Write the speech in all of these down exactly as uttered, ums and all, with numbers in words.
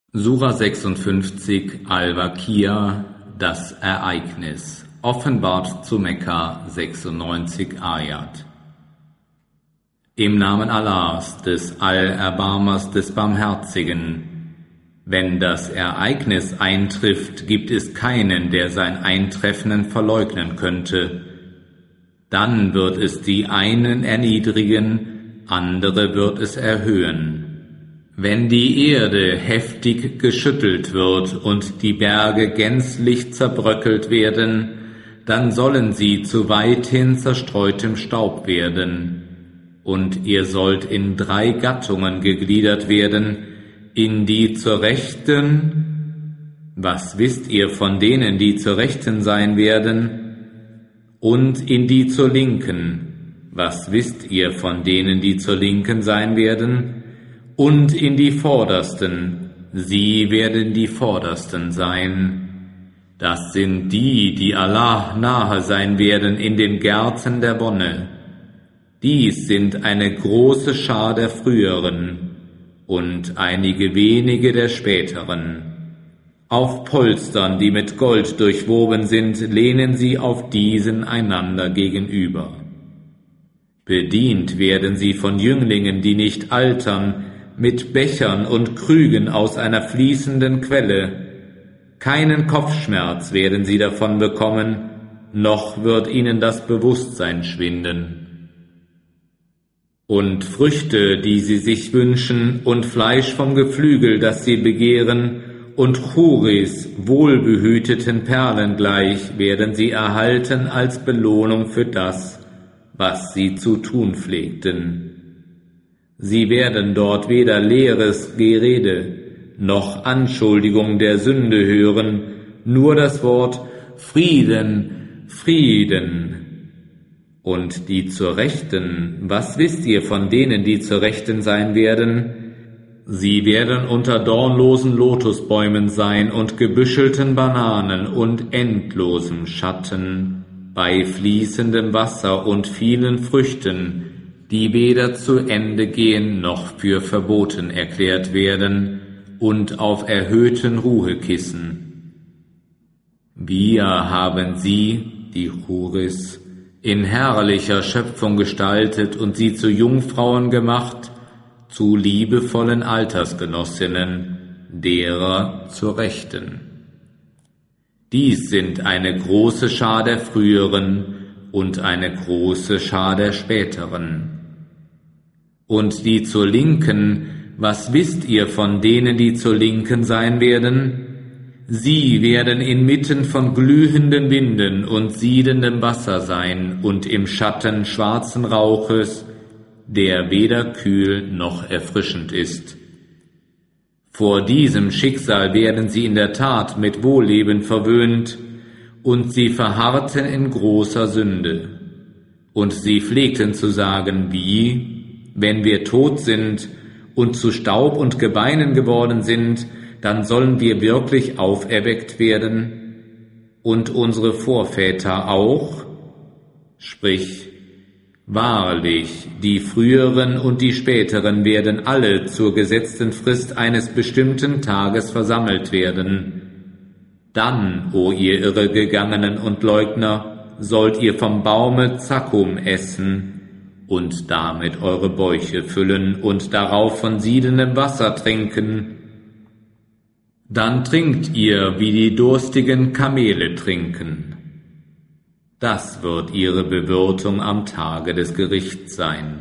Sura sechsundfünfzig Al-Waqi'a, das Ereignis, offenbart zu Mekka, sechsundneunzig Ayat. Im Namen Allahs, des Allerbarmers, des Barmherzigen. Wenn das Ereignis eintrifft, gibt es keinen, der sein Eintreffen verleugnen könnte. Dann wird es die einen erniedrigen, andere wird es erhöhen. Wenn die Erde heftig geschüttelt wird und die Berge gänzlich zerbröckelt werden, dann sollen sie zu weithin zerstreutem Staub werden. Und ihr sollt in drei Gattungen gegliedert werden, in die zur Rechten, was wisst ihr von denen, die zur Rechten sein werden, und in die zur Linken, was wisst ihr von denen, die zur Linken sein werden, und in die Vordersten, sie werden die Vordersten sein. Das sind die, die Allah nahe sein werden in den Gärten der Wonne. Dies sind eine große Schar der Früheren und einige wenige der Späteren. Auf Polstern, die mit Gold durchwoben sind, lehnen sie auf diesen einander gegenüber. Bedient werden sie von Jünglingen, die nicht altern, mit Bechern und Krügen aus einer fließenden Quelle. Keinen Kopfschmerz werden sie davon bekommen, noch wird ihnen das Bewusstsein schwinden. Und Früchte, die sie sich wünschen, und Fleisch vom Geflügel, das sie begehren, und Churis, wohlbehüteten Perlen gleich, werden sie erhalten als Belohnung für das, was sie zu tun pflegten. Sie werden dort weder leeres Gerede noch Anschuldigung der Sünde hören, nur das Wort Frieden, Frieden. Und die zur Rechten, was wisst ihr von denen, die zur Rechten sein werden? Sie werden unter dornlosen Lotusbäumen sein und gebüschelten Bananen und endlosem Schatten, bei fließendem Wasser und vielen Früchten, die weder zu Ende gehen noch für verboten erklärt werden, und auf erhöhten Ruhekissen. Wir haben sie, die Churis, in herrlicher Schöpfung gestaltet und sie zu Jungfrauen gemacht, zu liebevollen Altersgenossinnen, derer zur Rechten. Dies sind eine große Schar der Früheren und eine große Schar der Späteren. Und die zur Linken, was wisst ihr von denen, die zur Linken sein werden? Sie werden inmitten von glühenden Winden und siedendem Wasser sein und im Schatten schwarzen Rauches, der weder kühl noch erfrischend ist. Vor diesem Schicksal werden sie in der Tat mit Wohlleben verwöhnt, und sie verharrten in großer Sünde. Und sie pflegten zu sagen, wie, wenn wir tot sind und zu Staub und Gebeinen geworden sind, dann sollen wir wirklich auferweckt werden, und unsere Vorväter auch? Sprich, wahrlich, die Früheren und die Späteren werden alle zur gesetzten Frist eines bestimmten Tages versammelt werden. Dann, o ihr Irregegangenen und Leugner, sollt ihr vom Baume Zakum essen und damit eure Bäuche füllen und darauf von siedendem Wasser trinken. Dann trinkt ihr, wie die durstigen Kamele trinken. Das wird ihre Bewirtung am Tage des Gerichts sein.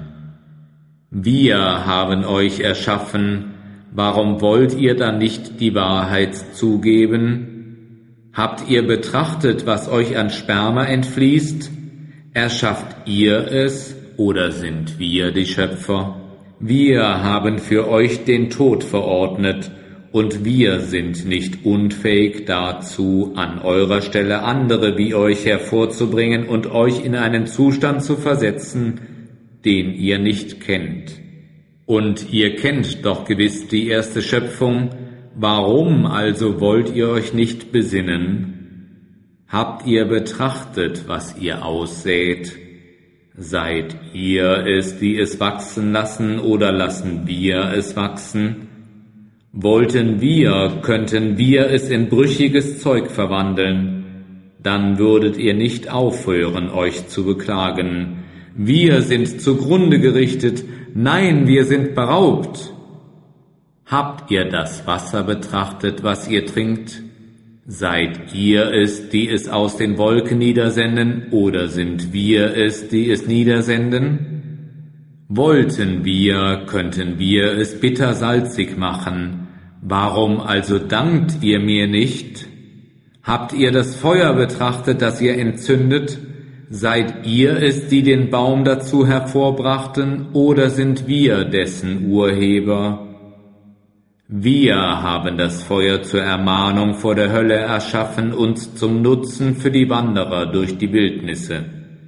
Wir haben euch erschaffen, warum wollt ihr dann nicht die Wahrheit zugeben? Habt ihr betrachtet, was euch an Sperma entfließt? Erschafft ihr es, oder sind wir die Schöpfer? Wir haben für euch den Tod verordnet, und wir sind nicht unfähig dazu, an eurer Stelle andere wie euch hervorzubringen und euch in einen Zustand zu versetzen, den ihr nicht kennt. Und ihr kennt doch gewiss die erste Schöpfung, warum also wollt ihr euch nicht besinnen? Habt ihr betrachtet, was ihr aussät? Seid ihr es, die es wachsen lassen, oder lassen wir es wachsen? Wollten wir, könnten wir es in brüchiges Zeug verwandeln, dann würdet ihr nicht aufhören, euch zu beklagen. Wir sind zugrunde gerichtet, nein, wir sind beraubt. Habt ihr das Wasser betrachtet, was ihr trinkt? Seid ihr es, die es aus den Wolken niedersenden, oder sind wir es, die es niedersenden? Wollten wir, könnten wir es bittersalzig machen. Warum also dankt ihr mir nicht? Habt ihr das Feuer betrachtet, das ihr entzündet? Seid ihr es, die den Baum dazu hervorbrachten, oder sind wir dessen Urheber? Wir haben das Feuer zur Ermahnung vor der Hölle erschaffen und zum Nutzen für die Wanderer durch die Wildnisse.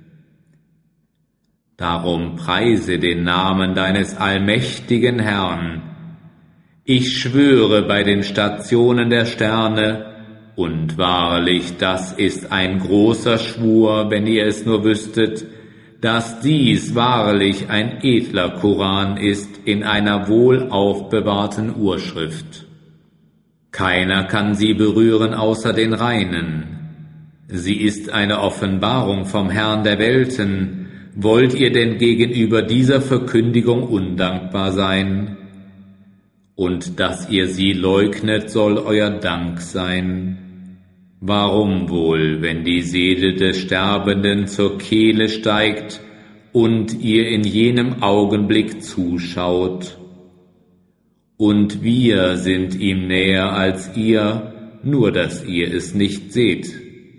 Darum preise den Namen deines allmächtigen Herrn. Ich schwöre bei den Stationen der Sterne, und wahrlich, das ist ein großer Schwur, wenn ihr es nur wüsstet, dass dies wahrlich ein edler Koran ist in einer wohl aufbewahrten Urschrift. Keiner kann sie berühren außer den Reinen. Sie ist eine Offenbarung vom Herrn der Welten. Wollt ihr denn gegenüber dieser Verkündigung undankbar sein? Und dass ihr sie leugnet, soll euer Dank sein. Warum wohl, wenn die Seele des Sterbenden zur Kehle steigt und ihr in jenem Augenblick zuschaut? Und wir sind ihm näher als ihr, nur dass ihr es nicht seht.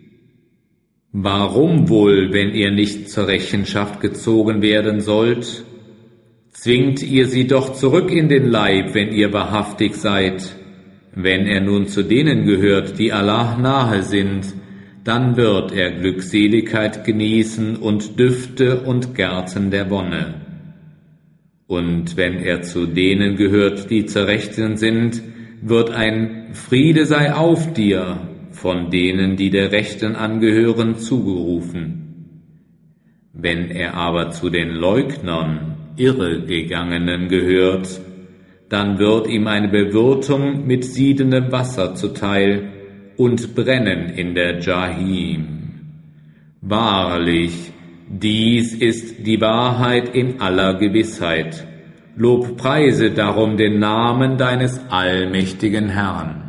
Warum wohl, wenn ihr nicht zur Rechenschaft gezogen werden sollt? Zwingt ihr sie doch zurück in den Leib, wenn ihr wahrhaftig seid. Wenn er nun zu denen gehört, die Allah nahe sind, dann wird er Glückseligkeit genießen und Düfte und Gärten der Wonne. Und wenn er zu denen gehört, die zur Rechten sind, wird ein Friede sei auf dir von denen, die der Rechten angehören, zugerufen. Wenn er aber zu den Leugnern, Irregegangenen gehört, dann wird ihm eine Bewirtung mit siedendem Wasser zuteil und Brennen in der Jahim. Wahrlich, dies ist die Wahrheit in aller Gewissheit. Lobpreise darum den Namen deines allmächtigen Herrn.